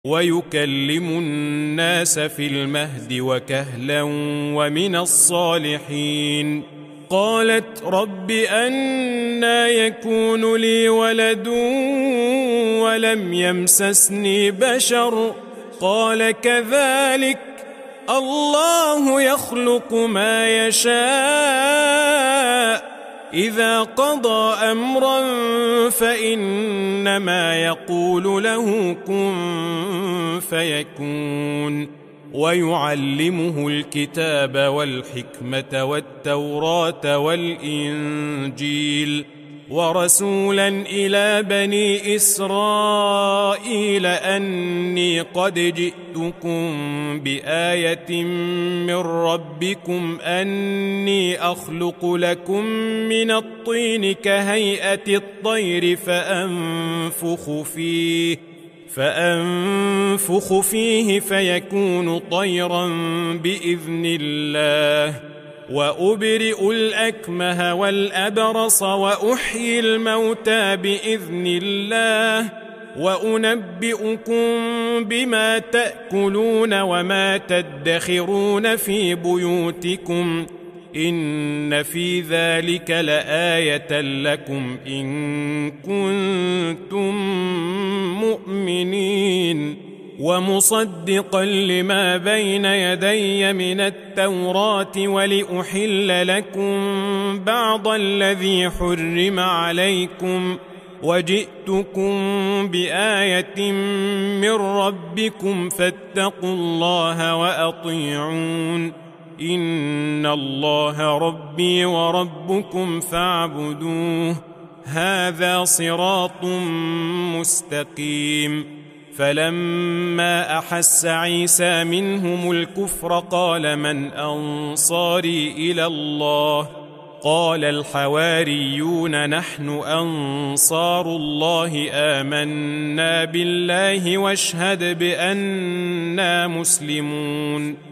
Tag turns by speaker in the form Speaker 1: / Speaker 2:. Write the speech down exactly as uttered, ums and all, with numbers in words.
Speaker 1: ويكلم الناس في المهد وكهلا ومن الصالحين. قالت رب أنى يكون لي ولد ولم يمسسني بشر قال كذلك الله يخلق ما يشاء إذا قضى أمرا فإنما يقول له كن فيكون. ويعلمه الكتاب والحكمة والتوراة والإنجيل ورسولا إلى بني إسرائيل أني قد جئتكم بآية من ربكم أني أخلق لكم من الطين كهيئة الطير فأنفخ فيه فأنفخ فيه فيكون طيرا بإذن الله وأبرئ الأكمه والأبرص وأحيي الموتى بإذن الله وأنبئكم بما تأكلون وما تدخرون في بيوتكم إن في ذلك لآية لكم إن كنتم مؤمنين. ومصدقا لما بين يدي من التوراة ولأحل لكم بعض الذي حرم عليكم وجئتكم بآية من ربكم فاتقوا الله وأطيعون إن الله ربي وربكم فاعبدوه هذا صراط مستقيم. فلما أحس عيسى منهم الكفر قال من أنصاري إلى الله قال الحواريون نحن أنصار الله آمنا بالله واشهد بأننا مسلمون.